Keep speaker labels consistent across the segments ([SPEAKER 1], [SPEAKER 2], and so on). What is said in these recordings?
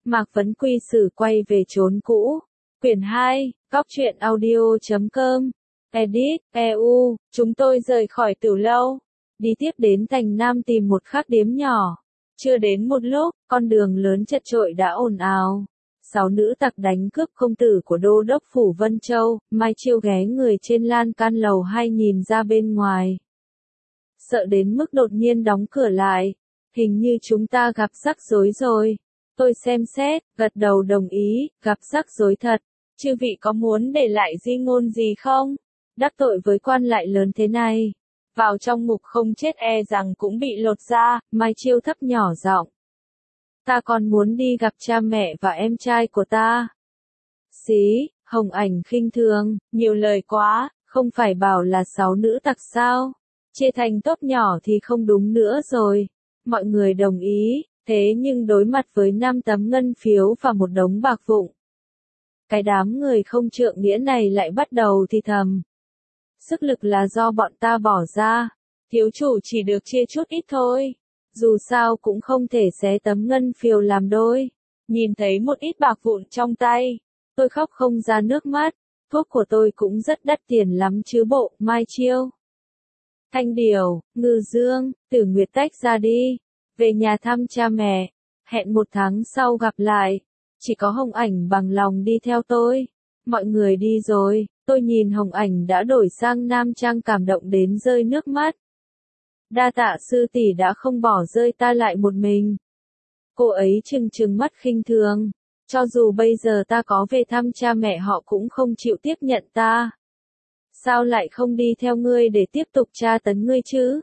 [SPEAKER 1] Mạc Vấn Quy Sử quay về chốn cũ. Quyển 2, Góc truyện audio.com. Edit, EU, chúng tôi rời khỏi Tử Lâu. Đi tiếp đến thành Nam tìm một khách điếm nhỏ. Chưa đến một lúc, con đường lớn chật chội đã ồn ào. 6 nữ tặc đánh cướp công tử của đô đốc phủ Vân Châu, Mai Chiêu ghé người trên lan can lầu 2 nhìn ra bên ngoài. Sợ đến mức đột nhiên đóng cửa lại. Hình như chúng ta gặp rắc rối rồi. Tôi xem xét, gật đầu đồng ý, gặp rắc rối thật. Chư vị có muốn để lại di ngôn gì không? Đắc tội với quan lại lớn thế này. Vào trong ngục không chết e rằng cũng bị lột da, Mai Chiêu thấp nhỏ giọng. Ta còn muốn đi gặp cha mẹ và em trai của ta. Xí, Hồng Ảnh khinh thường, nhiều lời quá, không phải bảo là 6 nữ tặc sao? Chia thành tốp nhỏ thì không đúng nữa rồi. Mọi người đồng ý, thế nhưng đối mặt với 5 tấm ngân phiếu và một đống bạc vụn. Cái đám người không trượng nghĩa này lại bắt đầu thì thầm. Sức lực là do bọn ta bỏ ra, thiếu chủ chỉ được chia chút ít thôi. Dù sao cũng không thể xé tấm ngân phiếu làm đôi. Nhìn thấy một ít bạc vụn trong tay, tôi khóc không ra nước mắt. Thuốc của tôi cũng rất đắt tiền lắm chứ bộ, Mai Chiêu. Thanh Điều, Ngư Dương, Tử Nguyệt tách ra đi. Về nhà thăm cha mẹ. Hẹn 1 tháng sau gặp lại. Chỉ có Hồng Ảnh bằng lòng đi theo tôi. Mọi người đi rồi, tôi nhìn Hồng Ảnh đã đổi sang nam trang cảm động đến rơi nước mắt. Đa tạ sư tỷ đã không bỏ rơi ta lại một mình. Cô ấy trừng trừng mắt khinh thường. Cho dù bây giờ ta có về thăm cha mẹ họ cũng không chịu tiếp nhận ta. Sao lại không đi theo ngươi để tiếp tục tra tấn ngươi chứ?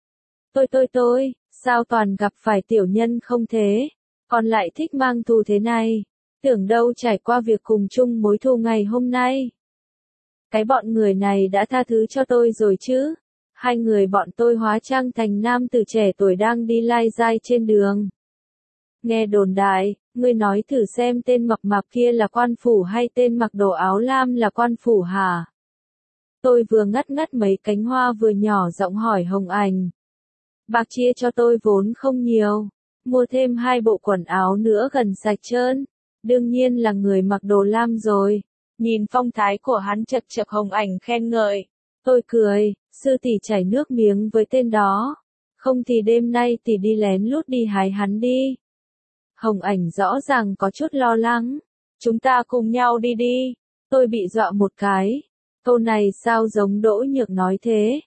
[SPEAKER 1] Tôi, sao toàn gặp phải tiểu nhân không thế? Còn lại thích mang thù thế này. Tưởng đâu trải qua việc cùng chung mối thù ngày hôm nay. Cái bọn người này đã tha thứ cho tôi rồi chứ? 2 người bọn tôi hóa trang thành nam tử trẻ tuổi đang đi lai dai trên đường. Nghe đồn đại, ngươi nói thử xem tên mập mạp kia là quan phủ hay tên mặc đồ áo lam là quan phủ hả? Tôi vừa ngắt ngắt mấy cánh hoa vừa nhỏ giọng hỏi Hồng Ảnh. Bạc chia cho tôi vốn không nhiều, mua thêm 2 bộ quần áo nữa gần sạch trơn. Đương nhiên là người mặc đồ lam rồi. Nhìn phong thái của hắn chật chật Hồng Ảnh khen ngợi. Tôi cười, sư tỷ chảy nước miếng với tên đó. Không thì đêm nay tỷ đi lén lút đi hái hắn đi. Hồng Ảnh rõ ràng có chút lo lắng. Chúng ta cùng nhau đi đi. Tôi bị dọa một cái. Câu này sao giống Đỗ Nhược nói thế.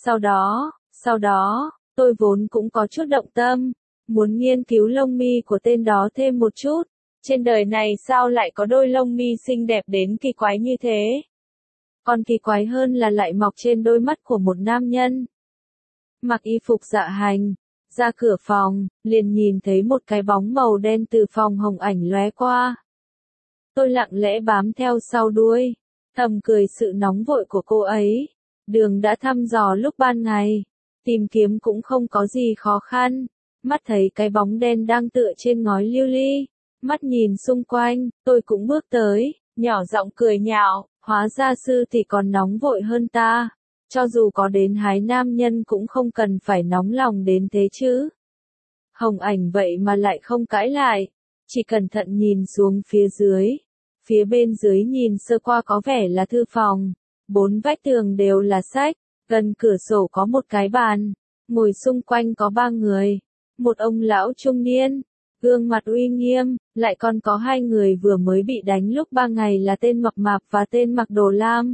[SPEAKER 1] Sau đó, tôi vốn cũng có chút động tâm. Muốn nghiên cứu lông mi của tên đó thêm một chút. Trên đời này sao lại có đôi lông mi xinh đẹp đến kỳ quái như thế? Còn kỳ quái hơn là lại mọc trên đôi mắt của một nam nhân. Mặc y phục dạ hành, ra cửa phòng, liền nhìn thấy một cái bóng màu đen từ phòng Hồng Ảnh lóe qua. Tôi lặng lẽ bám theo sau đuôi, thầm cười sự nóng vội của cô ấy. Đường đã thăm dò lúc ban ngày, tìm kiếm cũng không có gì khó khăn. Mắt thấy cái bóng đen đang tựa trên ngói lưu ly. Mắt nhìn xung quanh, tôi cũng bước tới, nhỏ giọng cười nhạo, hóa ra sư thì còn nóng vội hơn ta. Cho dù có đến hái nam nhân cũng không cần phải nóng lòng đến thế chứ. Hồng Ảnh vậy mà lại không cãi lại, chỉ cẩn thận nhìn xuống phía dưới. Phía bên dưới nhìn sơ qua có vẻ là thư phòng, 4 vách tường đều là sách, gần cửa sổ có một cái bàn, ngồi xung quanh có 3 người, một ông lão trung niên. Gương mặt uy nghiêm, lại còn có 2 người vừa mới bị đánh lúc 3 ngày là tên mập mạp và tên mặc đồ lam.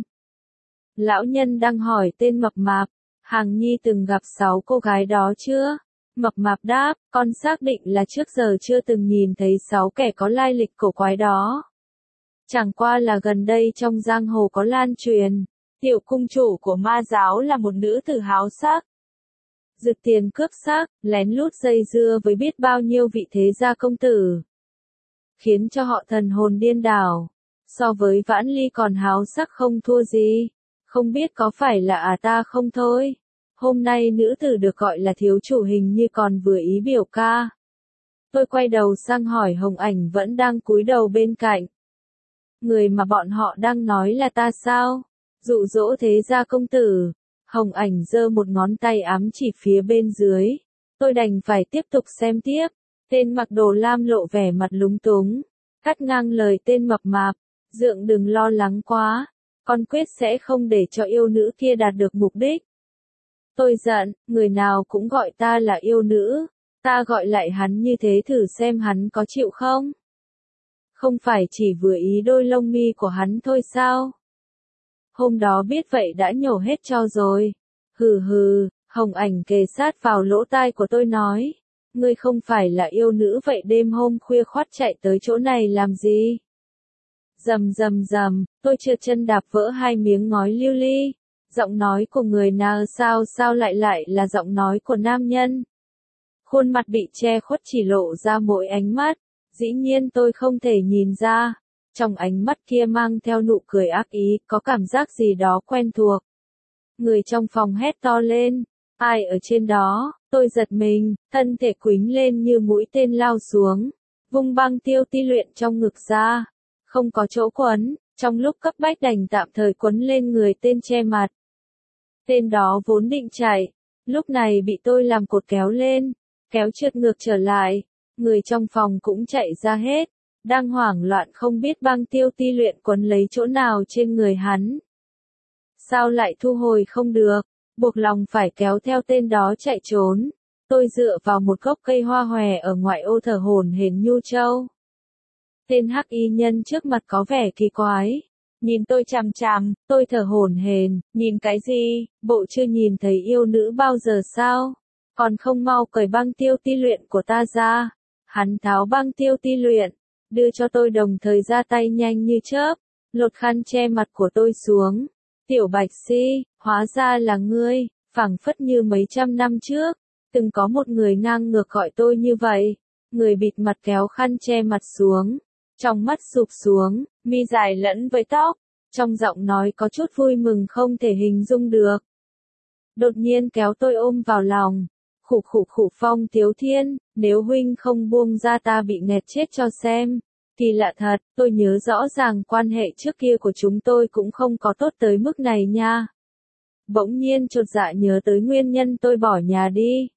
[SPEAKER 1] Lão nhân đang hỏi tên mập mạp, Hằng Nhi từng gặp 6 cô gái đó chưa? Mập mạp đáp, con xác định là trước giờ chưa từng nhìn thấy 6 kẻ có lai lịch cổ quái đó. Chẳng qua là gần đây trong giang hồ có lan truyền, tiểu cung chủ của ma giáo là một nữ tử háo sắc. Rực tiền cướp xác, lén lút dây dưa với biết bao nhiêu vị thế gia công tử. Khiến cho họ thần hồn điên đảo. So với Vãn Ly còn háo sắc không thua gì. Không biết có phải là ta không thôi. Hôm nay nữ tử được gọi là thiếu chủ hình như còn vừa ý biểu ca. Tôi quay đầu sang hỏi Hồng Ảnh vẫn đang cúi đầu bên cạnh. Người mà bọn họ đang nói là ta sao? Dụ dỗ thế gia công tử. Hồng Ảnh giơ một ngón tay ám chỉ phía bên dưới. Tôi đành phải tiếp tục xem tiếp. Tên mặc đồ lam lộ vẻ mặt lúng túng, cắt ngang lời tên mập mạp, Dượng đừng lo lắng quá, con quyết sẽ không để cho yêu nữ kia đạt được mục đích. Tôi giận, người nào cũng gọi ta là yêu nữ, ta gọi lại hắn như thế thử xem hắn có chịu không? Không phải chỉ vừa ý đôi lông mi của hắn thôi sao? Hôm đó biết vậy đã nhổ hết cho rồi. Hừ hừ, Hồng Ảnh kề sát vào lỗ tai của tôi nói. Ngươi không phải là yêu nữ vậy đêm hôm khuya khoắt chạy tới chỗ này làm gì? Rầm rầm rầm, tôi trượt chân đạp vỡ hai miếng ngói lưu ly. Giọng nói của người nào sao lại là giọng nói của nam nhân. Khuôn mặt bị che khuất chỉ lộ ra mỗi ánh mắt. Dĩ nhiên tôi không thể nhìn ra. Trong ánh mắt kia mang theo nụ cười ác ý, có cảm giác gì đó quen thuộc. Người trong phòng hét to lên. Ai ở trên đó? Tôi giật mình, thân thể quýnh lên như mũi tên lao xuống. Vung băng tiêu ti luyện trong ngực ra. Không có chỗ quấn, trong lúc cấp bách đành tạm thời quấn lên người tên che mặt. Tên đó vốn định chạy, lúc này bị tôi làm cột kéo lên, kéo trượt ngược trở lại. Người trong phòng cũng chạy ra hết, đang hoảng loạn không biết băng tiêu ti luyện quấn lấy chỗ nào trên người hắn. Sao lại thu hồi không được, buộc lòng phải kéo theo tên đó chạy trốn. Tôi dựa vào một gốc cây hoa hòe ở ngoại ô thở hổn hển Nhu Châu. Tên hắc y nhân trước mặt có vẻ kỳ quái. Nhìn tôi chằm chằm, tôi thở hổn hển, nhìn cái gì, bộ chưa nhìn thấy yêu nữ bao giờ sao? Còn không mau cởi băng tiêu ti luyện của ta ra. Hắn tháo băng tiêu ti luyện, đưa cho tôi đồng thời ra tay nhanh như chớp, lột khăn che mặt của tôi xuống. Tiểu Bạch Si, hóa ra là ngươi, phảng phất như mấy trăm năm trước, từng có một người ngang ngược gọi tôi như vậy. Người bịt mặt kéo khăn che mặt xuống, trong mắt sụp xuống, mi dài lẫn với tóc, trong giọng nói có chút vui mừng không thể hình dung được. Đột nhiên kéo tôi ôm vào lòng. Khụ Phong Tiếu Thiên, nếu huynh không buông ra ta bị nghẹt chết cho xem. Kỳ lạ thật, tôi nhớ rõ ràng quan hệ trước kia của chúng tôi cũng không có tốt tới mức này nha. Bỗng nhiên chột dạ nhớ tới nguyên nhân tôi bỏ nhà đi.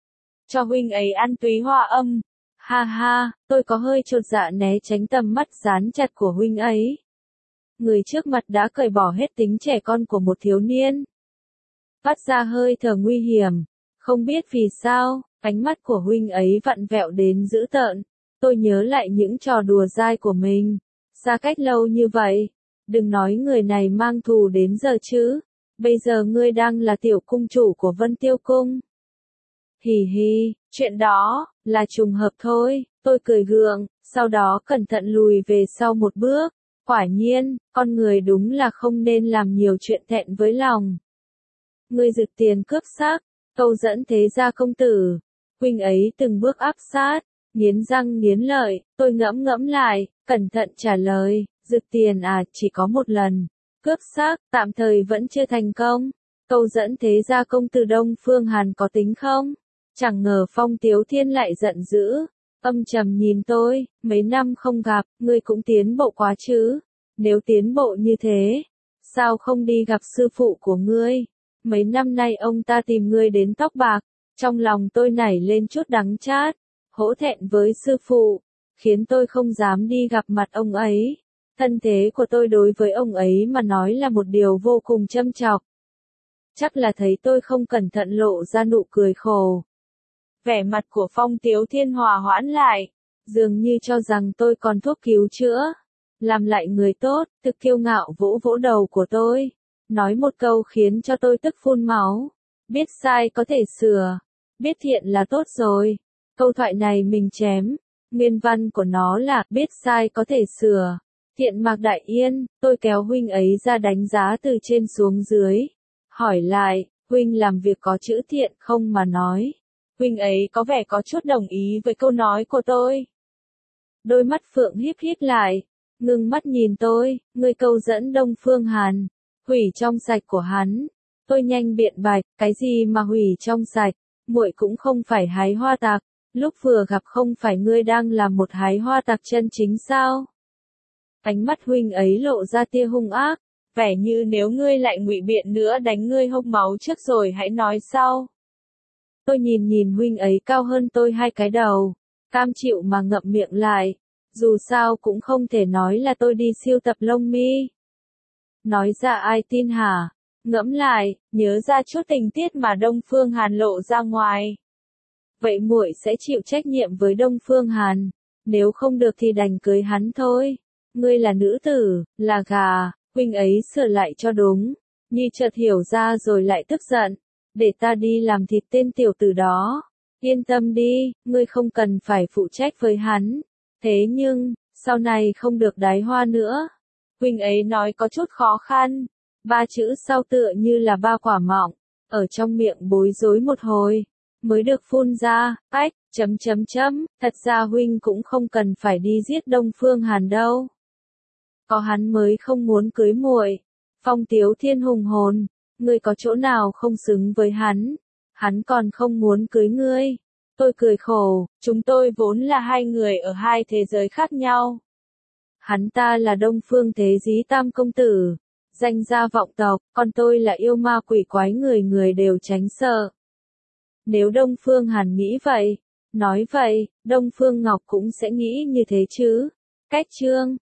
[SPEAKER 1] Cho huynh ấy ăn túy hoa âm. Ha ha, tôi có hơi chột dạ né tránh tầm mắt dán chặt của huynh ấy. Người trước mặt đã cởi bỏ hết tính trẻ con của một thiếu niên. Phát ra hơi thở nguy hiểm. Không biết vì sao, ánh mắt của huynh ấy vặn vẹo đến dữ tợn. Tôi nhớ lại những trò đùa dai của mình. Xa cách lâu như vậy. Đừng nói người này mang thù đến giờ chứ. Bây giờ ngươi đang là tiểu cung chủ của Vân Tiêu Cung. Hì hì, chuyện đó, là trùng hợp thôi. Tôi cười gượng, sau đó cẩn thận lùi về sau một bước. Quả nhiên, con người đúng là không nên làm nhiều chuyện thẹn với lòng. Ngươi rực tiền cướp sắc. Câu dẫn thế gia công tử. Huynh ấy từng bước áp sát, nghiến răng nghiến lợi, tôi ngẫm lại, cẩn thận trả lời, rực tiền à, chỉ có một lần. Cướp xác, tạm thời vẫn chưa thành công. Câu dẫn thế gia công tử Đông Phương Hàn có tính không? Chẳng ngờ Phong Tiếu Thiên lại giận dữ, âm trầm nhìn tôi, mấy năm không gặp, ngươi cũng tiến bộ quá chứ. Nếu tiến bộ như thế, sao không đi gặp sư phụ của ngươi? Mấy năm nay ông ta tìm ngươi đến tóc bạc, trong lòng tôi nảy lên chút đắng chát, hổ thẹn với sư phụ, khiến tôi không dám đi gặp mặt ông ấy. Thân thế của tôi đối với ông ấy mà nói là một điều vô cùng châm chọc. Chắc là thấy tôi không cẩn thận lộ ra nụ cười khổ. Vẻ mặt của Phong Tiếu Thiên hòa hoãn lại, dường như cho rằng tôi còn thuốc cứu chữa. Làm lại người tốt, thực kiêu ngạo vỗ vỗ đầu của tôi. Nói một câu khiến cho tôi tức phun máu. Biết sai có thể sửa. Biết thiện là tốt rồi. Câu thoại này mình chém. Nguyên văn của nó là biết sai có thể sửa. Thiện Mạc Đại Yên, tôi kéo huynh ấy ra đánh giá từ trên xuống dưới. Hỏi lại, huynh làm việc có chữ thiện không mà nói. Huynh ấy có vẻ có chút đồng ý với câu nói của tôi. Đôi mắt phượng híp híp lại. Ngưng mắt nhìn tôi, ngươi câu dẫn Đông Phương Hàn. Hủy trong sạch của hắn. Tôi nhanh biện bạch, cái gì mà hủy trong sạch, muội cũng không phải hái hoa tạc, lúc vừa gặp không phải ngươi đang làm một hái hoa tạc chân chính sao? Ánh mắt huynh ấy lộ ra tia hung ác, vẻ như nếu ngươi lại ngụy biện nữa đánh ngươi hốc máu trước rồi hãy nói sau. Tôi nhìn huynh ấy cao hơn tôi 2 cái đầu, cam chịu mà ngậm miệng lại. Dù sao cũng không thể nói là tôi đi sưu tập lông mi. Nói ra ai tin hả? Ngẫm lại, nhớ ra chút tình tiết mà Đông Phương Hàn lộ ra ngoài. Vậy muội sẽ chịu trách nhiệm với Đông Phương Hàn. Nếu không được thì đành cưới hắn thôi. Ngươi là nữ tử, là gà, huynh ấy sửa lại cho đúng. Nhi chợt hiểu ra rồi lại tức giận. Để ta đi làm thịt tên tiểu tử đó. Yên tâm đi, ngươi không cần phải phụ trách với hắn. Thế nhưng, sau này không được đái hoa nữa. Huynh ấy nói có chút khó khăn. Ba chữ sau tựa như là ba quả mọng. Ở trong miệng bối rối một hồi. Mới được phun ra, ách, thật ra huynh cũng không cần phải đi giết Đông Phương Hàn đâu. Có hắn mới không muốn cưới muội. Phong Tiếu Thiên hùng hồn, ngươi có chỗ nào không xứng với hắn? Hắn còn không muốn cưới ngươi. Tôi cười khổ, chúng tôi vốn là hai người ở hai thế giới khác nhau. Hắn ta là Đông Phương Thế Dí Tam công tử, danh gia vọng tộc, còn tôi là yêu ma quỷ quái người người đều tránh sợ. Nếu Đông Phương Hàn nghĩ vậy, nói vậy, Đông Phương Ngọc cũng sẽ nghĩ như thế chứ. Cách chương